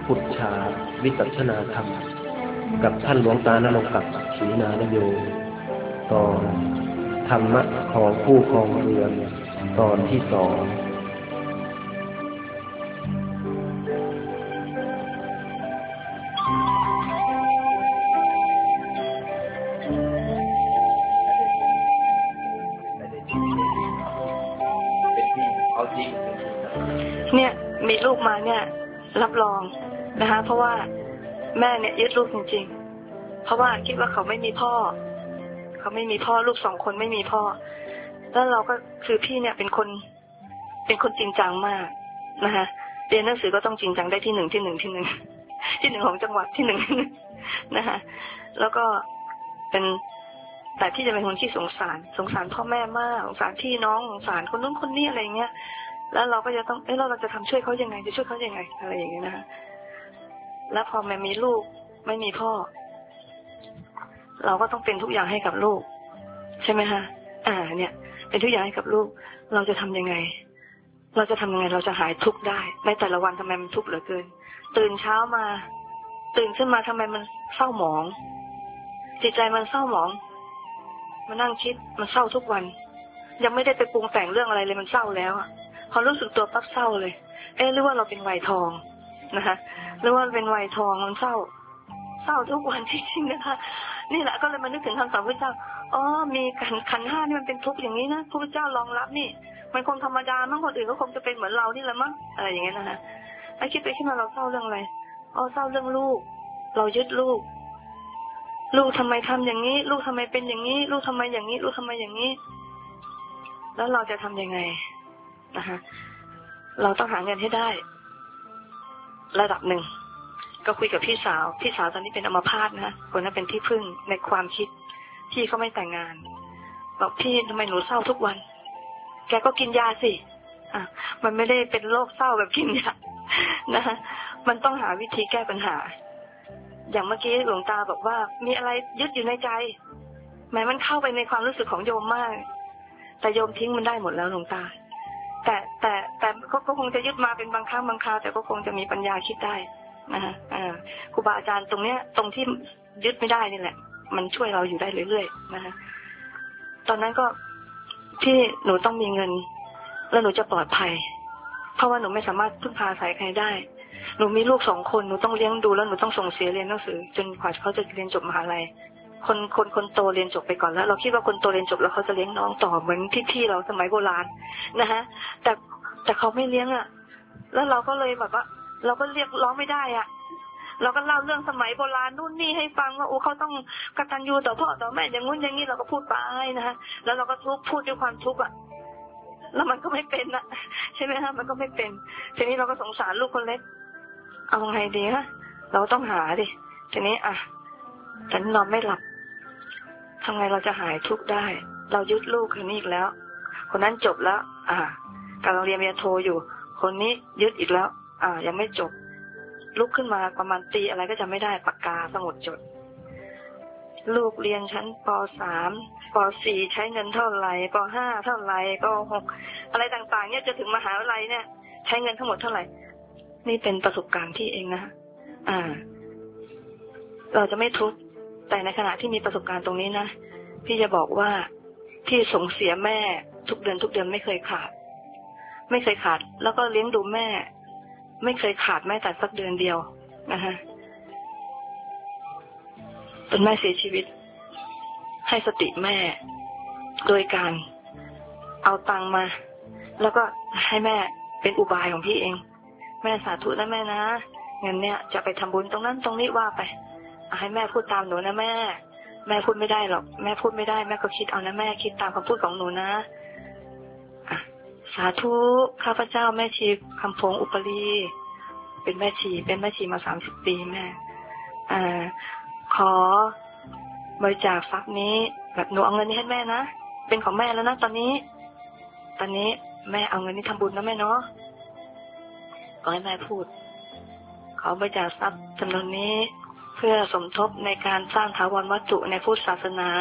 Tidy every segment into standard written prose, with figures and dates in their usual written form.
พุทธาวิสัชนาธรรมกับท่านหลวงตาณรงค์ศักดิ์ขีณานโยตอนธรรมะของผู้ครองเรือนตอนที่2 เนี่ยมีลูกมาเนี่ยรับรองนะคะเพราะว่าแม่เนี่ยยึดลูกจริงๆเพราะว่าคิดว่าเขาไม่มีพ่อลูก2 คนไม่มีพ่อแล้วเราก็คือพี่เนี่ยเป็นคนจริงจังมากนะคะเรียนหนังสือก็ต้องจริงจังได้ที่1ของจังหวัดที่1นะคะแล้วก็เป็นแต่ที่จะเป็นคนที่สงสารพ่อแม่มากสงสารพี่น้องสงสารคนนู้นคนนี้อะไรเงี้ยแล้วเราก็จะต้องเราจะทำช่วยเขายังไงจะช่วยเขายังไงอะไรอย่างเงี้ยนะคะแล้วพอแม่มีลูกไม่มีพ่อเราก็ต้องเป็นทุกอย่างให้กับลูกใช่ไหมคะเนี่ยเป็นทุกอย่างให้กับลูกเราจะทำยังไงเราจะหายทุกข์ได้ในแต่ละวันทำไมมันทุกข์เหลือเกินตื่นขึ้นมาทำไมมันเศร้าหมองจิตใจมันเศร้าหมองมานั่งคิดมันเศร้าทุกวันยังไม่ได้ไปปรุงแต่งเรื่องอะไรเลยมันเศร้าแล้วพอรู้สึกตัวปั๊บเศร้าเลยหรือว่าเราเป็นวัยทองนะคะหรือว่าเป็นวัยทองมันเศร้าทุกวันจริงๆนะคะนี่แหละก็เลยมานึกถึงคำสอนพระเจ้ามีขันธ์ 5นี่มันเป็นทุกข์อย่างนี้นะพระเจ้ารองรับนี่มันคงธรรมดามั้งคนอื่นก็คงจะเป็นเหมือนเรานี่แหละมั้งอะไรอย่างเงี้ยนะคะแล้วคิดไปคิดมาเราเศร้าเรื่องอะไรเศร้าเรื่องลูกเรายึดลูกทำไมทำอย่างนี้ลูกทำไมเป็นอย่างนี้ลูกทำไมอย่างนี้ลูกทำไมอย่างนี้แล้วเราจะทำยังไงนะคะเราต้องหาเงินให้ได้ระดับหนึ่งก็คุยกับพี่สาวตอนนี้เป็นอัมพาตนะคนนั้นเป็นที่พึ่งในความคิดพี่เขาไม่แต่งงานบอกพี่ทำไมหนูเศร้าทุกวันแกก็กินยาสิมันไม่ได้เป็นโรคเศร้าแบบกินยานะคะมันต้องหาวิธีแก้ปัญหาอย่างเมื่อกี้หลวงตาบอกว่ามีอะไรยึดอยู่ในใจแม้มันเข้าไปในความรู้สึกของโยมมากแต่โยมทิ้งมันได้หมดแล้วหลวงตาแต่ก็คงจะยึดมาเป็นบางครั้งบางคราวแต่ก็คงจะมีปัญญาคิดได้นะคะครูบาอาจารย์ตรงที่ยึดไม่ได้นี่แหละมันช่วยเราอยู่ได้เรื่อยๆนะคะตอนนั้นก็ที่หนูต้องมีเงินแล้วหนูจะปลอดภัยเพราะว่าหนูไม่สามารถพึ่งพาอาศัยใครได้หนูมีลูก2 คนหนูต้องเลี้ยงดูแล้วหนูต้องส่งเสียเรียนหนังสือจนกว่าเขาจะเรียนจบมหาลัยคนโตเรียนจบไปก่อนแล้วเราคิดว่าคนโตเรียนจบแล้วเขาจะเลี้ยงน้องต่อเหมือนพี่เราสมัยโบราณนะคะแต่เขาไม่เลี้ยงแล้วเราก็เลยแบบว่าเราก็เรียกร้องไม่ได้เราก็เล่าเรื่องสมัยโบราณนู่นนี่ให้ฟังว่าเขาต้องกตัญญูต่อพ่อต่อแม่อย่างงู้นอย่างนี้เราก็พูดไปนะคะแล้วเราก็พูดด้วยความทุกข์แล้วมันก็ไม่เป็นใช่ไหมคะมันก็ไม่เป็นทีนี้เราก็สงสารลูกคนเล็กเอาไงดีเราต้องหาดิทีนี้ฉันนอนไม่หลับทำไงเราจะหายทุกข์ได้เรายึดลูกคนนี้อีกแล้วคนนั้นจบแล้วกำลังเรียนปริญญาโทอยู่คนนี้ยึดอีกแล้วยังไม่จบลุกขึ้นมาประมาณตีอะไรก็จะไม่ได้ปากกาสมุดจดลูกเรียนชั้นป.3 ป.4 ใช้เงินเท่าไหร่ป.5 เท่าไหร่ป.6 อะไรต่างๆเนี่ยจะถึงมหาวิทยาลัยเนี่ยใช้เงินทั้งหมดเท่าไหร่นี่เป็นประสบการณ์ที่เองนะเราจะไม่ทุกข์แต่ในขณะที่มีประสบการณ์ตรงนี้นะพี่จะบอกว่าพี่ส่งเสียแม่ทุกเดือนไม่เคยขาดแล้วก็เลี้ยงดูแม่ไม่เคยขาดแม้แต่สักเดือนเดียวนะคะจนแม่เสียชีวิตให้สติแม่โดยการเอาตังค์มาแล้วก็ให้แม่เป็นอุบายของพี่เองแม่สาธุนะแม่นะเงินเนี่ยจะไปทำบุญตรงนั้นตรงนี้ว่าไปให้แม่พูดตามหนูนะแม่พูดไม่ได้หรอกแม่พูดไม่ได้แม่ก็คิดเอานะแม่คิดตามคำพูดของหนูนะสาธุข้าพเจ้าแม่ชีคำพงอุปรีเป็นแม่ชีมา30 ปีแม่ขอบริจาคทรัพย์นี้แบบหนูเอาเงินนี้ให้แม่นะเป็นของแม่แล้วนะตอนนี้แม่เอาเงินนี้ทำบุญนะแม่เนาะก็ให้แม่พูดขอบริจาคทรัพย์จำนวนนี้เพื่อสมทบในการสร้างถาวรวัตถุในพุทธศาสนา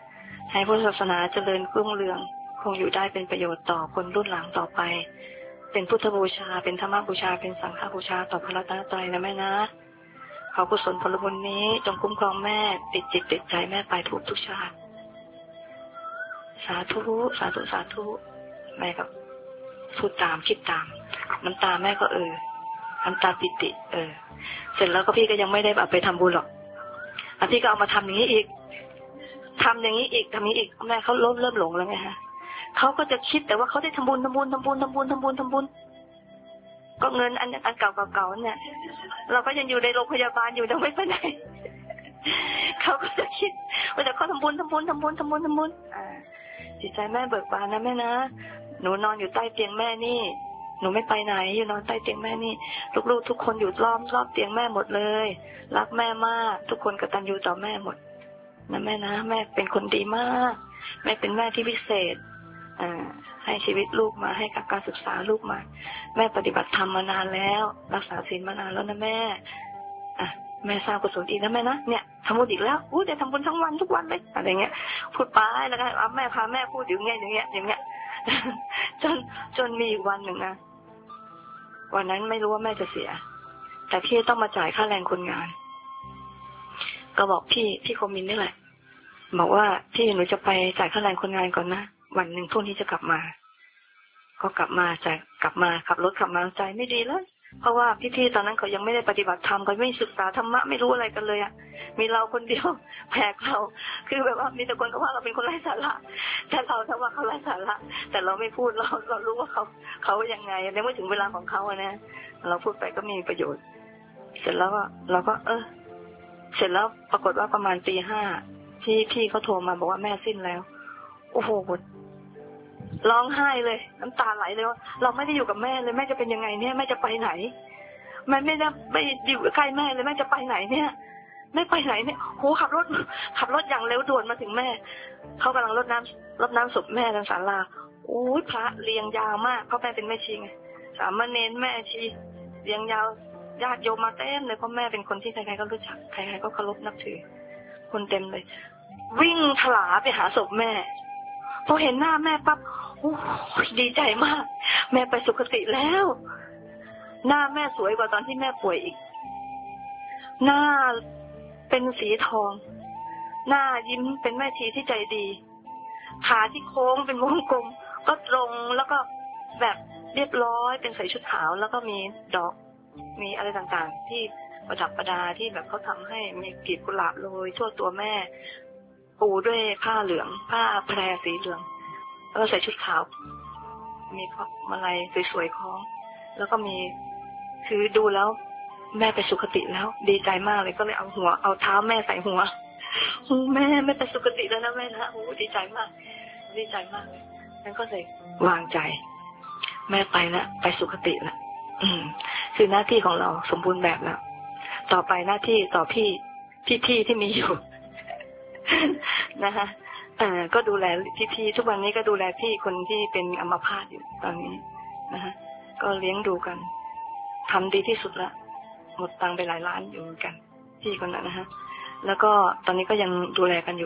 ให้พุทธศาสนาเจริญรุ่งเรืองคงอยู่ได้เป็นประโยชน์ต่อคนรุ่นหลังต่อไปเป็นพุทธบูชาเป็นธรรมบูชาเป็นสังฆบูชาต่อพระรัตนตรัยนะแม่นะขอกุศลผลบุญนี้จงคุ้มครองแม่ติดจิตติดใจแม่ไปทุกชาติสาธุสาธุสาธุแม่ก็พูดตามคิดตามน้ำตาแม่ก็น้ำตาปิติเสร็จแล้วก็พี่ก็ยังไม่ได้แบบไปทำบุญหรอกพี่ก็เอามาทำอย่างนี้อีกทำอย่างนี้อีกทำนี้อีกแม่เขาเริ่มหลงแล้วไงฮะเขาก็จะคิดแต่ว่าเขาได้ทำบุญก็เงินอันเก่าเนี่ยเราก็ยังอยู่ในโรงพยาบาลอยู่ยังไม่ไปไหนเขาก็จะคิดว่าแต่เขาทำบุญจิตใจแม่เบิกบานนะแม่นะหนูนอนอยู่ใต้เตียงแม่นี่หนูไม่ไปไหนอยู่นอนใต้เตียงแม่นี่ลูกๆทุกคนอยู่รอบเตียงแม่หมดเลยรักแม่มากทุกคนกตัญญูต่อแม่หมดนะแม่นะแม่เป็นคนดีมากแม่เป็นแม่ที่พิเศษให้ชีวิตลูกมาให้กับการศึกษาลูกมาแม่ปฏิบัติธรรมมานานแล้วรักษาศีลมานานแล้วนะแม่แม่สร้างกุศลอีกนะแม่นะเนี่ยทำบุญอีกแล้วจะทำบุญทั้งวันทุกวันเลยอะไรเงี้ยพูดไปแล้วก็แม่พาแม่พูดอย่างเงี้ยจนมีอีกวันหนึ่งนะวันนั้นไม่รู้ว่าแม่จะเสียแต่พี่ต้องมาจ่ายค่าแรงคนงานก็บอกพี่คมมินนี่แหละบอกว่าพี่หนูจะไปจ่ายค่าแรงคนงานก่อนนะวันหนึ่งพรุ่งนี้จะกลับมาก็กลับมาขับรถกลับมาใจไม่ดีเลยเพราะว่าพี่ๆตอนนั้นเขายังไม่ได้ปฏิบัติธรรมเขาไม่ศึกษาธรรมะไม่รู้อะไรกันเลยมีเราคนเดียวแผกเราคือแบบว่ามีแต่คนก็ว่าเราเป็นคนไร้สาระแต่เราถ้าว่าเขาไร้สาระแต่เราไม่พูดเรารู้ว่าเขายังไงในเมื่อถึงเวลาของเขานะเราพูดไปก็มีประโยชน์เสร็จแล้วเราก็เสร็จแล้วปรากฏว่าประมาณตี 5พี่เขาโทรมาบอกว่าแม่สิ้นแล้วโอ้โหร้องไห้เลยน้ำตาไหลเลยว่าเราไม่ได้อยู่กับแม่เลยแม่จะเป็นยังไงเนี่ยแม่จะไปไหนมันไม่ได้ไปอยู่ใกล้แม่เลยแม่จะไปไหนเนี่ยไม่ไปไหนเนี่ยโหขับรถอย่างเร็วด่วนมาถึงแม่เขากำลังรดน้ำศพแม่ทางศาลาโอ้ยพระเรียงยาวมากเพราะแม่เป็นแม่ชีไงสามเณรแม่ชีเรียงยาวญาติโยมมาเต็มเลยเพราะแม่เป็นคนที่ใครๆก็รู้จักใครๆก็เคารพนับถือคนเต็มเลยวิ่งถลาไปหาศพแม่พอเห็นหน้าแม่ปั๊บโอ้ดีใจมากแม่ไปสุคติแล้วหน้าแม่สวยกว่าตอนที่แม่ป่วยอีกหน้าเป็นสีทองหน้ายิ้มเป็นแม่ชีที่ใจดีขาที่โค้งเป็นวงกลมก็ตรงแล้วก็แบบเรียบร้อยเป็นใส่ชุดขาวแล้วก็มีดอกมีอะไรต่างๆที่ประดับประดาที่แบบเขาทำให้มีกลีบกุหลาบโรยทั่วตัวแม่ปูด้วยผ้าเหลืองผ้าแพรสีเหลืองแล้วใส่ชุดขาวมีมาลัยสวยๆคล้องแล้วก็มีคือดูแล้วแม่ไปสุคติแล้วดีใจมากเลยก็เลยเอาเท้าแม่ใส่หัวแม่ไปสุคติแล้วนะแม่นะโอ้ดีใจมากเลยนั่นก็เลยวางใจแม่ไปแล้วไปสุคติแล้วคือหน้าที่ของเราสมบูรณ์แบบแล้วต่อไปหน้าที่ต่อพี่ที่มีอยู่นะคะก็ดูแลพี่ทุกวันนี้ก็ดูแลพี่คนที่เป็นอัมพาตอยู่ตอนนี้นะคะก็เลี้ยงดูกันทำดีที่สุดละหมดตังค์ไปหลายล้านอยู่เหมือนกันพี่คนนั้นนะฮะแล้วก็ตอนนี้ก็ยังดูแลกันอยู่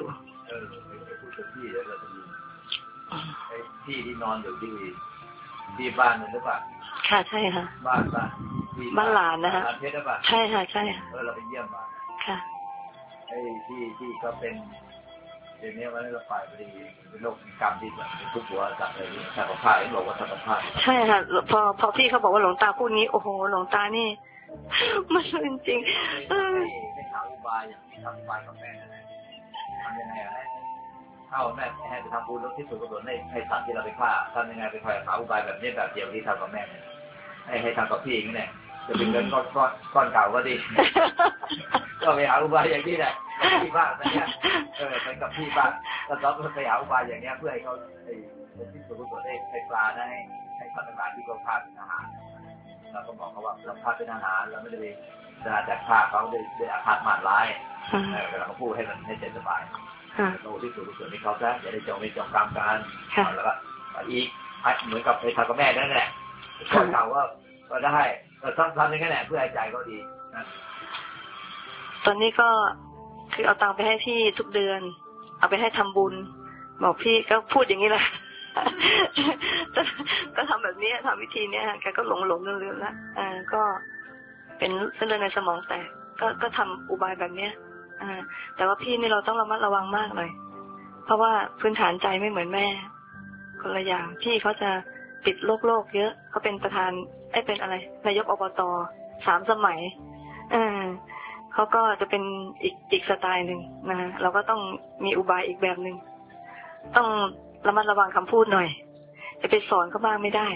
พี่ที่นอนอยู่ที่บ้านนั่นหรือเปล่าค่ะใช่ค่ะบ้านหลานนะฮะใช่ค่ะเราไปเยี่ยมมาค่ะไอ้ที่ก็เป็นเดี๋ยวนี้วันนี้เราไปพอดีเป็นโรคกรรมที่แบบทุกหัวจับอะไรนี่สังฆภาพบอกว่าสังฆภาพใช่ค่ะพอพี่เขาบอกว่าหลวงตาพูดนี้โอ้โหหลวงตานี่มันจริงไม่ทำอุบายอย่างที่ทำอุบายกับแม่นะทำยังไงเข้าแม่ให้ไปทำบุญแล้วที่สุดก็โดนให้สัตว์ที่เราไปฆ่าทำยังไงไปคอยหาอุบายแบบนี้แบบเดียวที่ทำกับแม่ให้ทำกับพี่อย่างนี้แหละจะเป็นเงินก้อนเก่าก็ดีก็ไปหาอุบายอย่างนี้แหละพี่บ้านนะเนี่ยไปกับพี่บ้านแล้วก็ไปหาอุบายอย่างเนี้ยเพื่อให้เขาที่สุดก็ได้ปลาได้ให้สัตว์ต่างๆที่เขาฆ่าเป็นอาหารเราก็บอกเขาว่าเราฆ่าเป็นอาหารเราไม่ได้ไปจากฆ่าเขาด้วยอาฆาตหมั่นร้ายเวลาเขาพูดให้มันให้ใจสบายเราที่สุดส่วนที่เขาซะอย่าได้จองกรรมกันแล้วก็อีกเหมือนกับไปทำกับแม่นั่นแหละก่อนเก่าก็ได้ทำอย่างนั้นแหละเพื่อให้ใจเขาดีนะตอนนี้ก็คือเอาตังค์ไปให้พี่ทุกเดือนเอาไปให้ทำบุญบอกพี่ก็พูดอย่างนี้แหละก็ทำแบบนี้ทำวิธีนี้แกก็หลงลืมๆแล้วก็เป็นเส้นเลือดในสมองแตกก็ทำอุบายแบบเนี้ยแต่ว่าพี่นี่เราต้องระมัดระวังมากเลยเพราะว่าพื้นฐานใจไม่เหมือนแม่คนละอย่างพี่เขาจะติดโลกเยอะเขาเป็นประธานเป็นอะไรนายกอบต3 สมัยเขาก็จะเป็นอีกสไตล์หนึ่งนะเราก็ต้องมีอุบายอีกแบบหนึ่งต้องระมัดระวังคำพูดหน่อยจะไปสอนเขาบ้างไม่ได้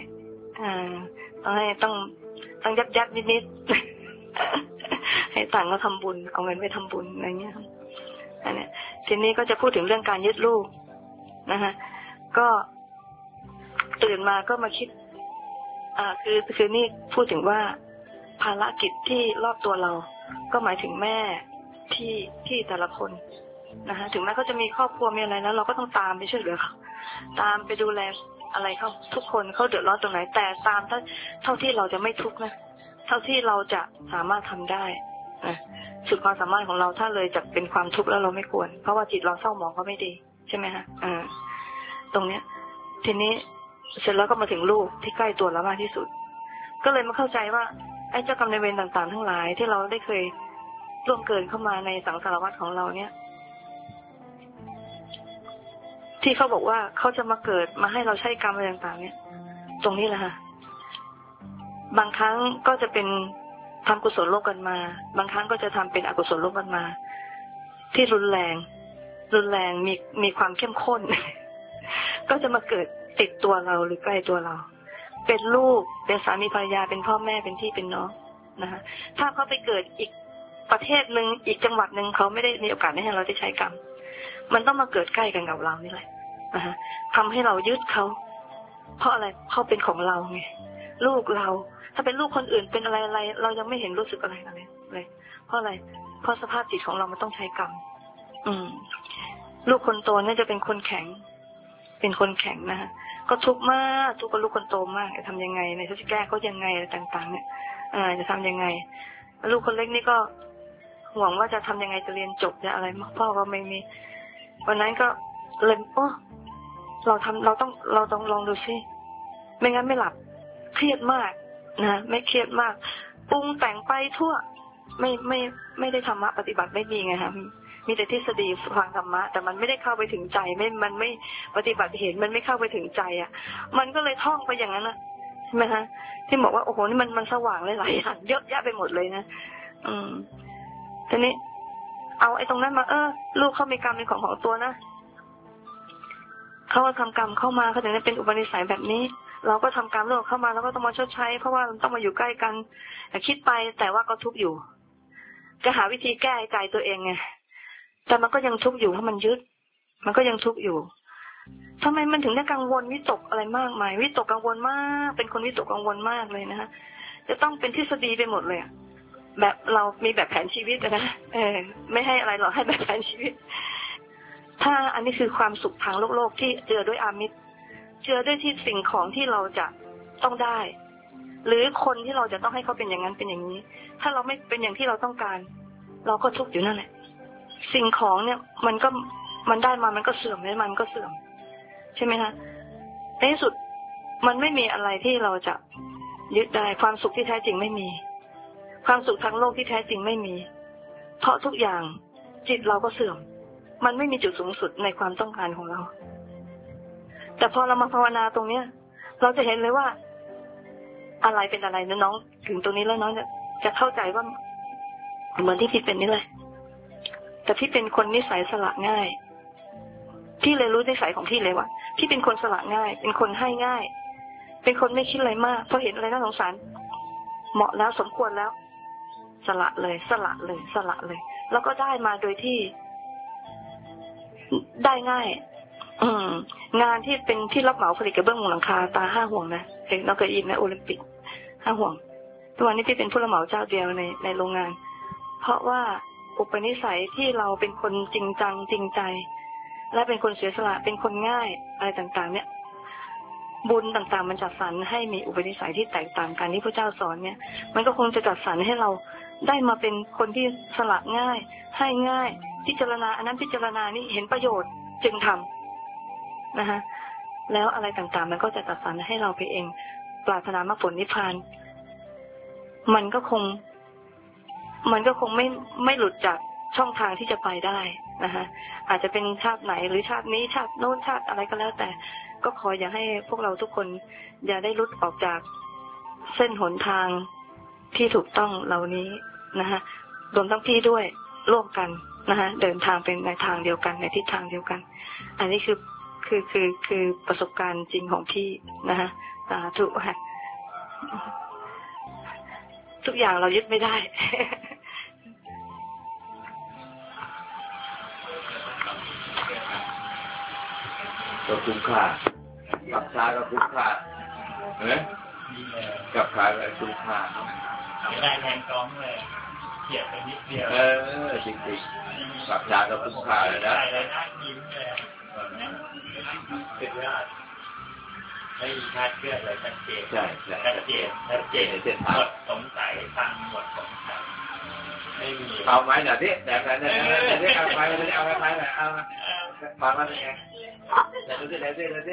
ต้องยับนิดให้ต่างก็ทำบุญเอาเงินไปทำบุญอะไรเงี้ยอันนี้ทีนี้ก็จะพูดถึงเรื่องการยึดลูกนะคะก็ตื่นมาก็มาคิดคือนี่พูดถึงว่าภารกิจที่รอบตัวเราก็หมายถึงแม่ที่แต่ละคนนะคะถึงแม้เขาจะมีครอบครัวมีอะไรแล้วเราก็ต้องตามไปช่วยเหลือเขาตามไปดูแลอะไรเขาทุกคนเขาเดือดร้อนตรงไหนแต่ตามเท่าที่เราจะไม่ทุกข์นะเท่าที่เราจะสามารถทำได้นะสุดความสามารถของเราถ้าเลยจะเป็นความทุกข์แล้วเราไม่ควรเพราะว่าจิตเราเศร้าหมองก็ไม่ดีใช่ไหมคะตรงเนี้ยทีนี้เสร็จแล้วก็มาถึงลูกที่ใกล้ตัวเรามากที่สุดก็เลยมาเข้าใจว่าไอ้เจ้ากรรมนายเวรต่างๆทั้งหลายที่เราได้เคยล่วงเกินเข้ามาในสังสารวัฏของเราเนี่ยที่เขาบอกว่าเขาจะมาเกิดมาให้เราใช้กรรมอะไรต่างๆเนี่ยตรงนี้แหละค่ะบางครั้งก็จะเป็นทำกุศลร่วมกันมาบางครั้งก็จะทำเป็นอกุศลร่วมกันมาที่รุนแรงมีความเข้มข้น ก็จะมาเกิดติดตัวเราหรือใกล้ตัวเราเป็นลูกเป็นสามีภรรยาเป็นพ่อแม่เป็นพี่เป็นน้องนะคะถ้าเขาไปเกิดอีกประเทศหนึ่งอีกจังหวัดหนึ่งเขาไม่ได้มีโอกาสให้เราได้ใช้กรรมมันต้องมาเกิดใกล้กันกับเรานี่แหละนะคะทำให้เรายึดเขาเพราะอะไรเขาเป็นของเราไงลูกเราถ้าเป็นลูกคนอื่นเป็นอะไรเรายังไม่เห็นรู้สึกอะไรเลยเพราะอะไรเพราะสภาพจิตของเรามันต้องใช้กรรมลูกคนโตเนี่ยจะเป็นคนแข็งนะคะก็ทุกข์มากทุกข์กับลูกคนโตมากจะทำยังไงในจะแก้เขายังไงต่างๆเนี่ยจะทำยังไงลูกคนเล็กนี่ก็ห่วงว่าจะทำยังไงจะเรียนจบจะอะไรพ่อก็ไม่มีวันนั้นก็เลยเราต้องลองดูซิไม่งั้นไม่หลับเครียดมากนะไม่เครียดมากปรุงแต่งไปทั่วไม่ได้ธรรมะปฏิบัติไม่มีไงคะมีแต่ทฤษฎีฟังธรรมะแต่มันไม่ได้เข้าไปถึงใจมันไม่ปฏิบัติเห็นมันไม่เข้าไปถึงใจอ่ะมันก็เลยท่องไปอย่างนั้นนะใช่ไหมคะที่บอกว่าโอ้โหนี่มันสว่างหลายอย่างเยอะแยะไปหมดเลยนะทีนี้เอาไอ้ตรงนั้นมาลูกเขามีกรรมเป็นของตัวนะเขาทำกรรมเข้ามาเขาถึงได้เป็นอุปนิสัยแบบนี้เราก็ทำกรรมลูกเข้ามาเราก็ต้องมาชดใช้เพราะว่าต้องมาอยู่ใกล้กันคิดไปแต่ว่าก็ทุกข์อยู่จะหาวิธีแก้ใจตัวเองไงแต่มันก็ยังทุกข์อยู่เพราะมันยึดมันก็ยังทุกข์อยู่ทำไมมันถึงได้กังวลวิตกอะไรมากมายวิตกกังวลมากเป็นคนวิตกกังวลมากเลยนะคะจะต้องเป็นทฤษฎีไปหมดเลยแบบเรามีแบบแผนชีวิตนะไม่ให้อะไรหรอกให้แบบแผนชีวิตถ้าอันนี้คือความสุขทางโลกที่เจือด้วยอามิตรเจือด้วยที่สิ่งของที่เราจะต้องได้หรือคนที่เราจะต้องให้เขาเป็นอย่างนั้นเป็นอย่างนี้ถ้าเราไม่เป็นอย่างที่เราต้องการเราก็ทุกข์อยู่นั่นแหละสิ่งของเนี่ยมันได้มามันก็เสื่อมได้มันก็เสื่อมใช่ไหมคะในที่สุดมันไม่มีอะไรที่เราจะยึดได้ความสุขที่แท้จริงไม่มีความสุขทางโลกที่แท้จริงไม่มีเพราะทุกอย่างจิตเราก็เสื่อมมันไม่มีจุดสูงสุดในความต้องการของเราแต่พอเรามาภาวนาตรงเนี้ยเราจะเห็นเลยว่าอะไรเป็นอะไรนะน้องถึงตรงนี้แล้วน้องจะเข้าใจว่าเหมือนที่พี่เป็นนี่เลยแต่พี่เป็นคนนิสัยสละง่ายพี่เลยรู้นิสัยของพี่เลยว่าพี่เป็นคนสละง่ายเป็นคนให้ง่ายเป็นคนไม่คิดอะไรมากพอเห็นอะไรน่าสงสารเหมาะแล้วสมควรแล้วสละเลยแล้วก็ได้มาโดยที่ได้ง่ายงานที่เป็นที่รับเหมาผลิตกระเบื้องมุงหลังคาตา5 ห่วงนะเห็นเราเคยยินนะโอลิมปิก5 ห่วงทุกวันนี้พี่เป็นผู้รับเหมาเจ้าเดียวในโรงงานเพราะว่าอุปนิสัยที่เราเป็นคนจริงจังจริงใจและเป็นคนเสียสละเป็นคนง่ายอะไรต่างๆเนี่ยบุญต่างๆมันจัดสรรให้มีอุปนิสัยที่แตกต่างกันที่พระเจ้าสอนเนี่ยมันก็คงจะจัดสรรให้เราได้มาเป็นคนที่สละง่ายให้ง่ายพิจารณาอันนั้นพิจารณานี่เห็นประโยชน์จึงทำนะคะแล้วอะไรต่างๆมันก็จะจัดสรรให้เราไปเองปรารถนามรรคผลนิพพานมันก็คงไม่หลุดจากช่องทางที่จะไปได้นะคะอาจจะเป็นชาติไหนหรือชาตินี้ชาติโน้นชาติอะไรก็แล้วแต่ก็ขออย่าให้พวกเราทุกคนอย่าได้หลุดออกจากเส้นหนทางที่ถูกต้องเหล่านี้นะคะรวมทั้งพี่ด้วยร่วมกันนะคะเดินทางเป็นในทางเดียวกันในทิศทางเดียวกันอันนี้คือประสบการณ์จริงของพี่นะคะสาธุค่ะทุกอย่างเรายึดไม่ได้ก็คุ้มค่ากับชาก็คุ้มค่าเห็นไหมกับชาก็คุ้มค่าได้แทนกองเลยเกียบไปนิดเดียวจริงๆกับชาก็คุ้มค่าเลยนะได้เลยนะยิ้มเลยเป็นเรื่องไม่มีคาดเคลื่อนเลยชัดเจนใช่ชัดเจนหมดสงสัยฟังหมดสงสัยไม่มีเอาไม้หน่อยดิแต่เอาไม้เอาไม้หน่อยเอามาเป็นไงแต่ดูสิ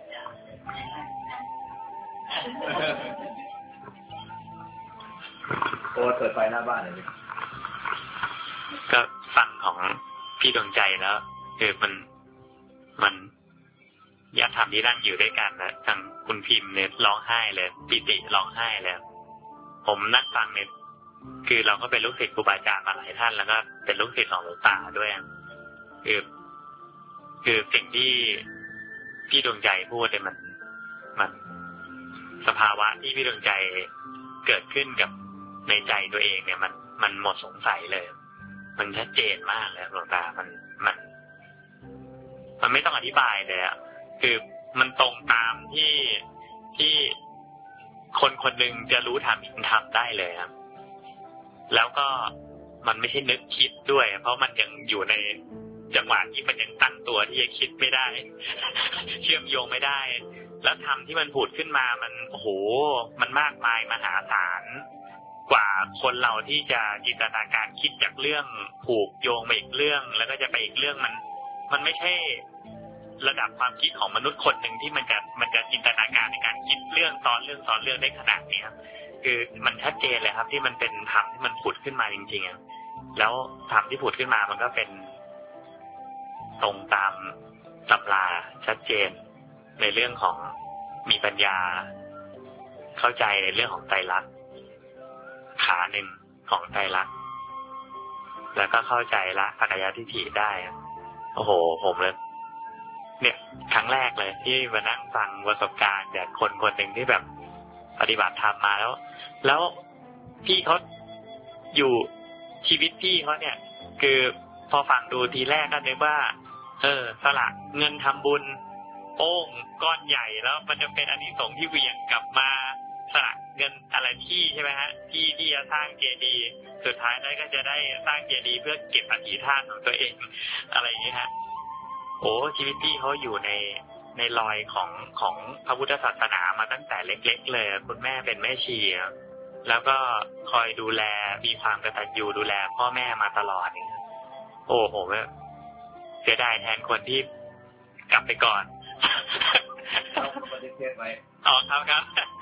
โอ้เปิดไฟหน้าบ้านเลยก็ฟังของพี่ดวงใจแล้วคือมันญาติธรรมที่นั่งอยู่ด้วยกันนะทางคุณพิมพ์เนี่ยร้องไห้เลยปิติร้องไห้เลยผมนั่งฟังเนี่ยคือเราก็เป็นลูกศิษย์ครูบาอาจารย์มาหลายท่านแล้วก็เป็นลูกศิษย์ของหลวงตาด้วยคือสิ่งที่พี่ดวงใจพูดเนี่ยมันสภาวะที่พี่ดวงใจเกิดขึ้นกับในใจตัวเองเนี่ยมันหมดสงสัยเลยมันชัดเจนมากเลยหลวงตามันไม่ต้องอธิบายเลยอะคือมันตรงตามที่คนหนึ่งจะรู้ทำเห็นทำได้เลยครับแล้วก็มันไม่ใช่นึกคิดด้วยเพราะมันยังอยู่ในจังหวะที่มันยังตั้งตัวที่จะคิดไม่ได้ เชื่อมโยงไม่ได้แล้วธรรมที่มันผุดขึ้นมามันโอ้โหมันมากมายมหาศาลกว่าคนเราที่จะจินตนาการคิดจากเรื่องผูกโยงไปอีกเรื่องแล้วก็จะไปอีกเรื่องมันไม่ใช่ระดับความคิดของมนุษย์คนหนึ่งที่มันจะจินตนาการในการคิดเรื่องซ้อนเรื่องได้ขนาดนี้คือมันชัดเจนเลยครับที่มันเป็นธรรมที่มันผุดขึ้นมาจริงๆแล้วธรรมที่ผุดขึ้นมามันก็เป็นตรงตามตำราชัดเจนในเรื่องของมีปัญญาเข้าใจในเรื่องของไตรลักษณ์ขาหนึ่งของไตรลักษณ์แล้วก็เข้าใจละสักยทิฏฐิได้โอ้โหผมเลยเนี่ยครั้งแรกเลยที่มานั่งฟังประสบการณ์จากคนหนึ่งที่แบบปฏิบัติธรรมมาแล้วพี่เขาอยู่ชีวิตพี่เขาเนี่ยคือพอฟังดูทีแรกก็นึกว่าสละเงินทำบุญโป้งก้อนใหญ่แล้วมันจะเป็นอานิสงส์ที่เหวี่ยงกลับมาสละเงินอะไรที่ใช่ไหมฮะที่จะสร้างเจดีย์สุดท้ายได้ก็จะได้สร้างเจดีย์เพื่อเก็บอธิษฐานของตัวเองอะไรอย่างนี้ฮะโอ้ชีวิตพี่เขาอยู่ในรอยของพระพุทธศาสนามาตั้งแต่เล็กๆเลยคุณแม่เป็นแม่ชีแล้วก็คอยดูแลมีความกตัญญูดูแลพ่อแม่มาตลอดนี่โอ้โหเสียดายแทนคนที่กลับไปก่อนเราปฏิเสธไว้อ๋อครับ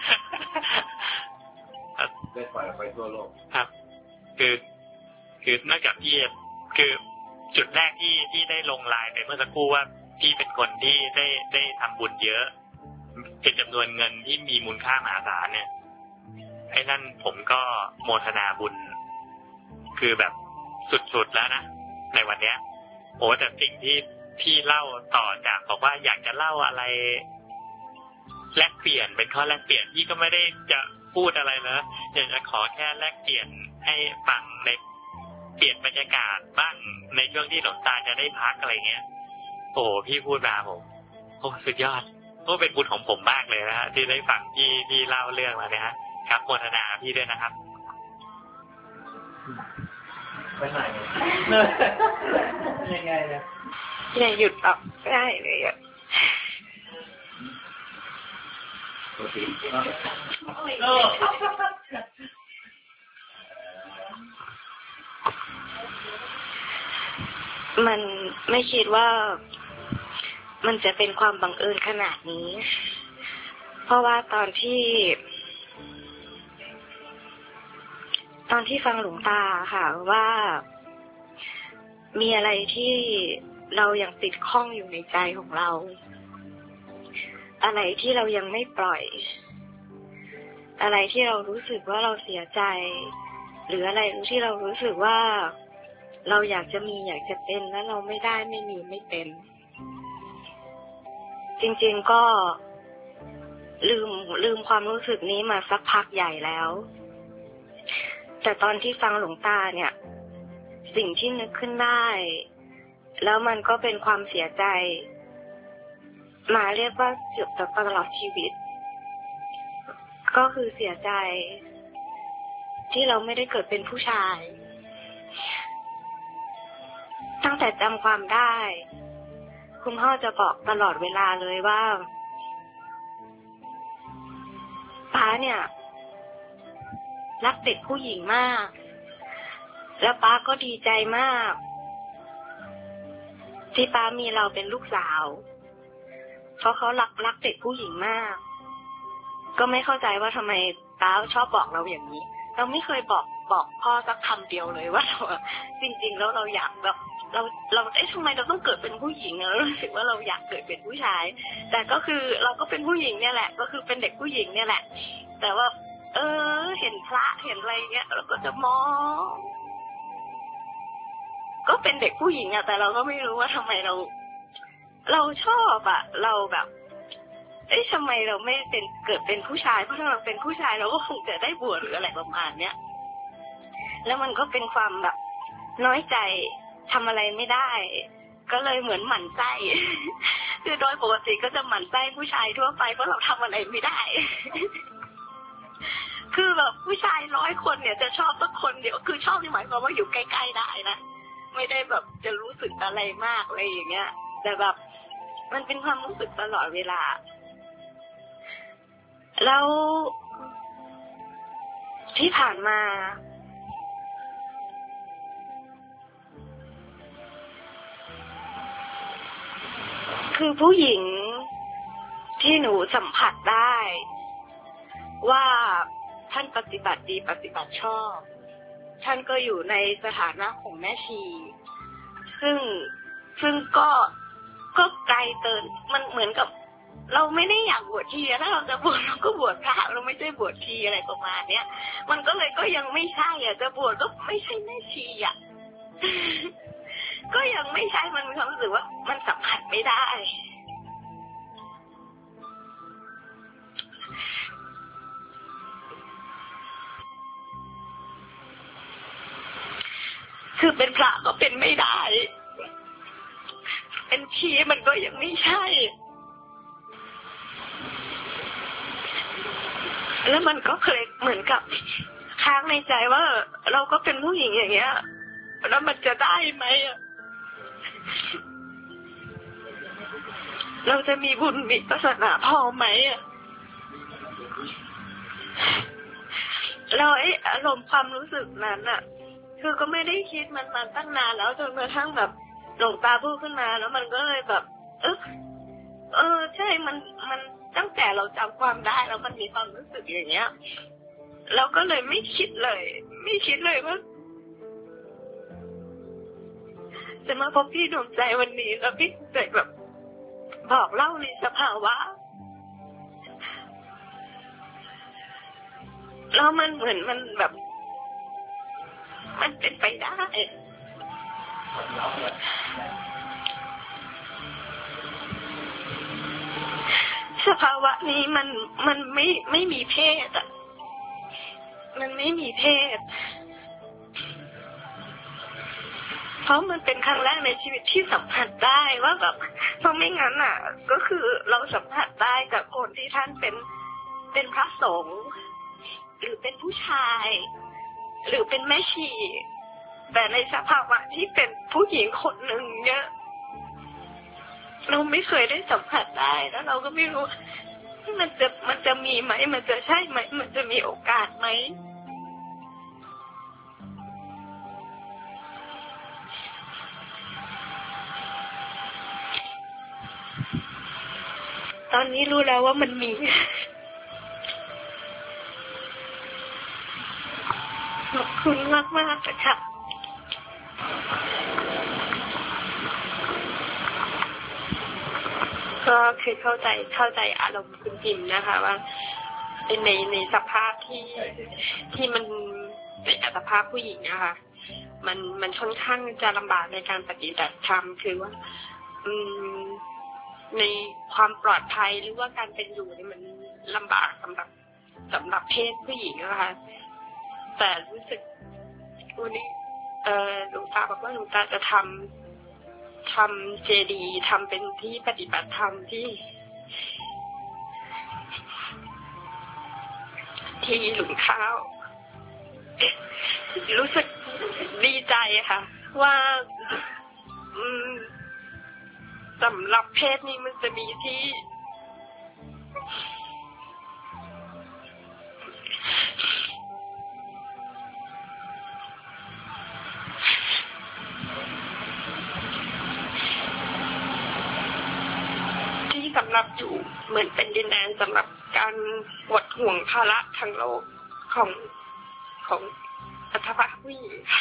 ได้ปล่อยไปทั่วโลกครับคือนอกจากพี่คือจุดแรกที่ได้ลงลายไปเมื่อสักครู่ว่าพี่เป็นคนที่ได้ทำบุญเยอะเป็นจำนวนเงินที่มีมูลค่ามหาศาลเนี่ยไอ้นั่นผมก็โมทนาบุญคือแบบสุดๆแล้วนะในวันเนี้ยโอ้แต่สิ่งที่พี่เล่าต่อจากบอกว่าอยากจะเล่าอะไรแลกเปลี่ยนเป็นข้อแลกเปลี่ยนพี่ก็ไม่ได้จะพูดอะไรเลยอยากจะขอแค่แลกเปลี่ยนให้ฟังในเปลี่ยนบรรยากาศบ้างในช่วงที่หลวงตาจะได้พักอะไรเงี้ยโอ้พี่พูดมาผมโอ้สุดยอดโอ้เป็นบุญของผมมากเลยนะฮะที่ได้ฟังพี่เล่าเรื่องมาเนี่ยฮะครับโมทนาพี่ด้วยนะครับไปไหนยังไงเนี่ยอย่าหยุดออกได้เลยอ่ะมันไม่คิดว่ามันจะเป็นความบังเอิญขนาดนี้เพราะว่าตอนที่ฟังหลวงตาค่ะว่ามีอะไรที่เรายังติดข้องอยู่ในใจของเราอะไรที่เรายังไม่ปล่อยอะไรที่เรารู้สึกว่าเราเสียใจหรืออะไรที่เรารู้สึกว่าเราอยากจะมีอยากจะเป็นแล้วเราไม่ได้ไม่มีไม่เป็นจริงๆก็ลืมความรู้สึกนี้มาสักพักใหญ่แล้วแต่ตอนที่ฟังหลวงตาเนี่ยสิ่งที่นึกขึ้นได้แล้วมันก็เป็นความเสียใจมาเรียกว่าเกือบตลอดชีวิตก็คือเสียใจที่เราไม่ได้เกิดเป็นผู้ชายตั้งแต่จำความได้คุณพ่อจะบอกตลอดเวลาเลยว่าป้าเนี่ยรักเด็กผู้หญิงมากแล้วป้าก็ดีใจมากที่ป้ามีเราเป็นลูกสาวเพราะเขารักเด็กผู้หญิงมากก็ไม่เข้าใจว่าทำไมป้าชอบบอกเราอย่างนี้เราไม่เคยบอกพ่อสักคำเดียวเลยว่าจริงๆแล้วเราอยากแบบเราทำไมเราต้องเกิดเป็นผู้หญิงเรารู้สึกว่าเราอยากเกิดเป็นผู้ชายแต่ก็คือเราก็เป็นผู้หญิงเนี่ยแหละก็คือเป็นเด็กผู้หญิงเนี่ยแหละแต่ว่าเห็นพระเห็นอะไรเงี้ยเราก็จะมองก็เป็นเด็กผู้หญิงอะแต่เราก็ไม่รู้ว่าทำไมเราชอบอะเราแบบทำไมเราไม่เกิดเป็นผู้ชายเพราะถ้าเราเป็นผู้ชายเราก็คงจะได้บวชหรืออะไรประมาณเนี้ยแล้วมันก็เป็นความแบบน้อยใจทำอะไรไม่ได้ก็เลยเหมือนหมั่นไส้คือโดยปกติก็จะหมั่นไส้ผู้ชายทั่วไปเพราะเราทำอะไรไม่ได้คือแบบผู้ชาย100 คนเนี่ยจะชอบสักคนเดียวคือชอบนี่หมายความว่าอยู่ใกล้ๆได้นะไม่ได้แบบจะรู้สึกอะไรมากอะไรอย่างเงี้ยแต่แบบมันเป็นความรู้สึกตลอดเวลาแล้วที่ผ่านมาคือผู้หญิงที่หนูสัมผัสได้ว่าท่านปฏิบัติดีปฏิบัติชอบท่านก็อยู่ในสถานะของแม่ชีซึ่งก็ไกลเกินมันเหมือนกับเราไม่ได้อยากบวชชีถ้าเราจะบวชเราก็บวชพระเราไม่ใช่บวชชีอะไรประมาณเนี้ยมันก็เลยก็ยังไม่ใช่จะบวชก็ไม่ใช่แม่ชีก็ยังไม่ใช่มันมีความรู้สึกว่ามันสัมผัสไม่ได้คือเป็นพระก็เป็นไม่ได้เป็นชีมันก็ยังไม่ใช่แล้วมันก็เคยเหมือนกับค้างในใจว่าเราก็เป็นผู้หญิงอย่างเงี้ยแล้วมันจะได้ไหมเราจะมีบุญมีศาสนาพอไหมเราอารมณ์ความรู้สึกนั้นคือก็ไม่ได้คิดมันมาตั้งนานแล้วจนกระทั่งแบบหลวงตาพูดขึ้นมาแล้วมันก็เลยแบบใช่มันตั้งแต่เราจำความได้แล้วมันมีความรู้สึกอย่างเงี้ยเราก็เลยไม่คิดเลยว่าจะมาพบพี่ดวงใจวันนี้แล้วพี่ใจแบบบอกเล่าในสภาวะแล้วมันเหมือนมันแบบมันเป็นไปได้สภาวะนี้มันไม่มีเพศมันไม่มีเพศเพราะมันเป็นครั้งแรกในชีวิตที่สัมผัสได้ว่าแบบเพราะไม่งั้นก็คือเราสัมผัสได้กับคนที่ท่านเป็นพระสงฆ์หรือเป็นผู้ชายหรือเป็นแม่ชีแต่ในสภาวะที่เป็นผู้หญิงคนหนึ่งเนี่ยเราไม่เคยได้สัมผัสได้แล้วเราก็ไม่รู้มันจะมีไหมมันจะใช่ไหมมันจะมีโอกาสไหมตอนนี้รู้แล้วว่ามันมีขอบคุณมากๆเลยค่ะก็คือเข้าใจอารมณ์คุณพิมพ์นะคะว่าในสภาพที่มันในสภาพผู้หญิงนะคะมันค่อนข้างจะลำบากในการปฏิบัติธรรมคือว่าในความปลอดภัยหรือว่าการเป็นอยู่นี่มันลำบากสำหรับเพศผู้หญิงนะคะแต่รู้สึกวันนี้หลวงตาบอกว่าหลวงตาจะทำเจดีย์ทำเป็นที่ปฏิบัติธรรมที่หลุมข้าวรู้สึกดีใจค่ะว่าสำหรับเพศนี้มันจะมีที่สำหรับอยู่เหมือนเป็นดินแดนสำหรับการปวดห่วงภาระทางโลกของอัตภาพผู้หญิงค่ะ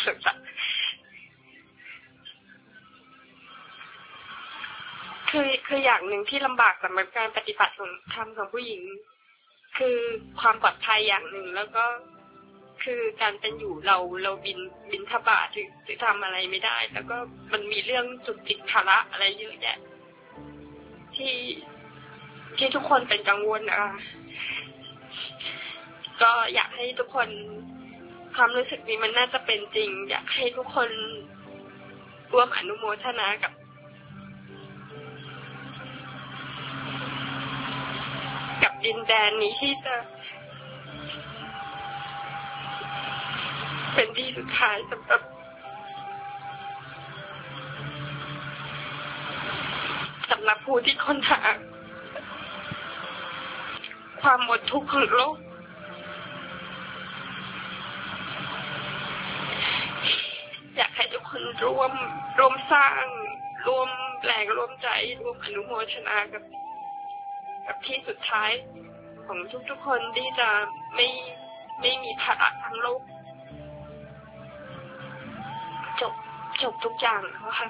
คืออย่างหนึ่งที่ลำบากสำหรับการปฏิบัติธรรมของผู้หญิงคือความปลอดภัยอย่างหนึ่งแล้วก็คือการเป็นอยู่เราบินทบาทถึงทำอะไรไม่ได้แล้วก็มันมีเรื่องจุกจิกภาระอะไรเยอะแยะที่ทุกคนเป็นกังวลนะคะก็อยากให้ทุกคนความรู้สึกนี้มันน่าจะเป็นจริงอยากให้ทุกคนร่วมอนุโมทนากับดินแดนนี้ที่จะเป็นที่สุดท้ายสำหรับผู้ที่ค้นหาความหมดทุกข์ของโลกอยากให้ทุกคนร่วมสร้างร่วมแรงร่วมใจร่วมอนุโมทนากับที่สุดท้ายของทุกๆคนที่จะไม่มีภาระทางโลกจบทุกอย่างค่ะ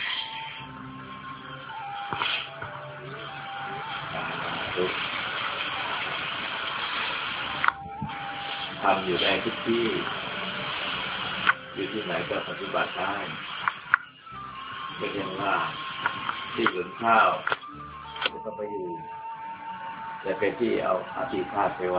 ทำอยู่ได้ทุกที่อยู่ที่ไหนก็ปฏิบัติได้ไม่ใช่ว่าที่หลุมข้าวจะต้องไปอยู่แต่เป็นที่เอาอธิษฐานไปไว้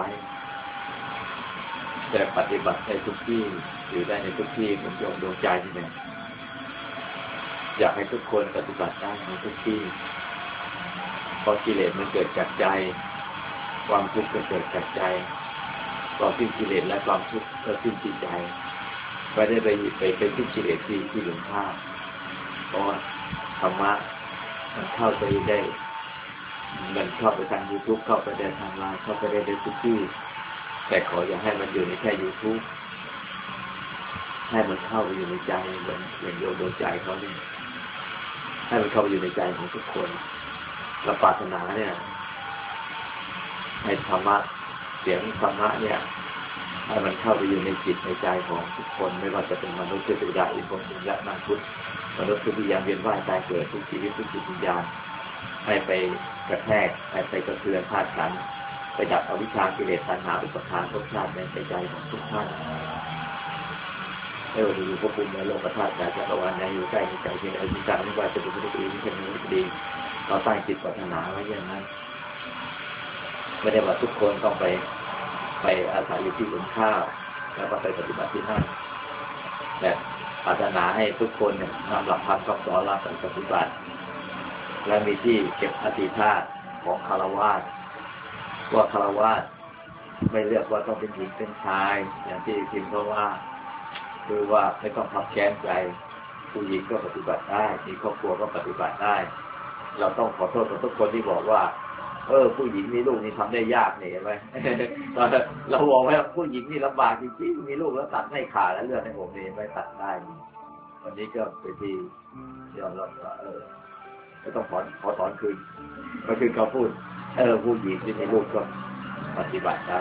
แต่ปฏิบัติในทุกที่อยู่ได้ในทุกที่ผมยอมดวงใจนี่แหละอยากให้ทุกคนปฏิบัติได้ในทุกที่เพราะกิเลสมันเกิดจากใจความทุกข์ก็เกิดจากใจความสิ้นกิเลสและความทุกข์ก็สิ้นที่ใจไม่ได้ไปเป็นสิ้นกิเลสที่หลวงพ่อเพราะธรรมะมันเข้าไปได้มันเข้าไปทาง YouTube เข้าไปได้ทางไลน์เข้าไปได้ทุกที่แต่ขออย่าให้มันอยู่ในแค่ YouTube ให้มันเข้าไปอยู่ในใจเหมือนโยมดวงใจเขาเนี่ยให้มันเข้าไปอยู่ในใจของทุกคนเราปรารถนาเนี่ยให้ธรรมะเสียงธรรมะเนี่ยให้มันเข้าไปอยู่ในจิตในใจของทุกคนไม่ว่าจะเป็นมนุษย์เทวดาอินทร์พรหมและนางพุทธมนุษย์ทุกอย่างเวียนว่ายตายเกิดทุกชีวิตทุกจิตวิญญาณให้ไปกระแทกให้ไปกระเทือนธาตุขันธ์ไปดับอวิชชากิเลสตัณหาอุปทานภพชาติในใจของทุกท่านไม่ว่าจะอยู่ภพภูมิในโลกธาตุจักรวาลในอยู่ใกล้ในใจที่ไหนที่ต่างไม่ว่าจะเป็นผู้ดีที่เป็นผู้ดีเราตั้งจิตปรารถนาไว้อย่างนั้นไม่ได้ว่าทุกคนต้องไปอาศัยอยู่ที่หลุมข้าวแล้วก็ไปปฏิบัติที่นั่นแต่ปรารถนาให้ทุกคนเนี่ยนำหลักธรรมคำสอนเราไปปฏิบัติและมีที่เก็บอธิษฐานของคฤหัสถ์ว่าคฤหัสถ์ไม่เลือกว่าต้องเป็นหญิงเป็นชายอย่างที่พิมพ์เขาว่าคือว่าไม่ต้องขับแค้นใจผู้หญิงก็ปฏิบัติได้มีครอบครัวก็ปฏิบัติได้เราต้องขอโทษกับทุกคนที่บอกว่าผู้หญิงมีลูกนี่ทำได้ยากเนี่ยเห็นไหม เราบอกว่าผู้หญิงนี่ลำบากจริงๆมีลูกแล้วตัดไม่ขาดแล้วเลือดในผมนี่ไม่ตัดได้วันนี้ก็เป็นที่ยอมรับว่าก็ต้องขอถอนคืนก็คือเขาพูดผู้หญิงที่มีลูกก็ปฏิบัติได้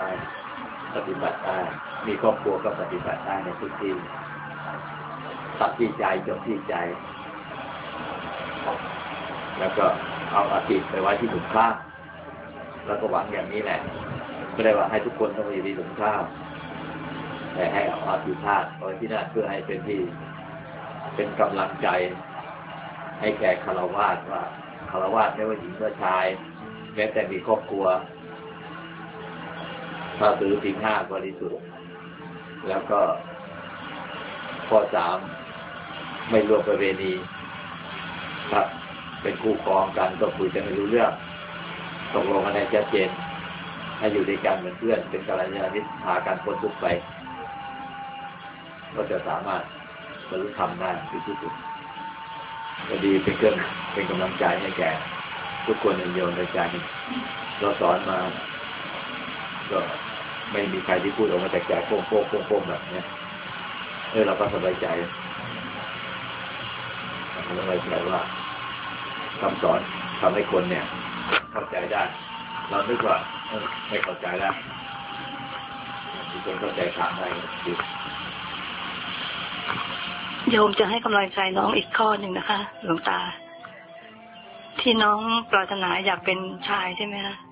มีครอบครัวก็ปฏิบัติได้ในทุกที่ตัดที่ใจจบที่ใจแล้วก็เอาอธิไปไว้ที่ถุงข้าวแล้วก็หวังอย่างนี้แหละไม่ได้ว่าให้ทุกคนต้องอยู่ที่ถุงข้าวแต่ให้เอาอธิธาตุไว้ที่นั่นเพื่อให้เป็นที่เป็นกำลังใจให้แก่ฆราวาสว่าฆราวาสไม่ว่าหญิงหรือชายแม้แต่มีครอบครัวถ้าถือศีลห้าบริสุทธิ์แล้วก็ข้อ 3ไม่ร่วมประเวณีครับเป็นคู่ครองกันก็คุยกันไม่รู้เรื่องตกลงกันให้ชัดเจนให้อยู่ด้วยกันเหมือนเพื่อนเป็นกัลยาณมิตรพากันพ้นทุกข์ไปก็จะสามารถบรรลุธรรมได้ที่สุดก็ดีเป็นกำลังใจให้แก่ทุกคนในโยมในใจเราสอนมาก็ไม่มีใครที่พูดออกมาจากใจโป้งแบบนี้เราก็สบายใจว่าคำสอนทำให้คนเนี่ยเข้าใจได้เรานึกว่าไม่เข้าใจแล้วทุกคนเข้าใจถามได้โยมจะให้กำลังใจน้องอีกข้อหนึ่งนะคะหลวงตาที่น้องปรารถนาอยากเป็นชายใช่ไหมคะ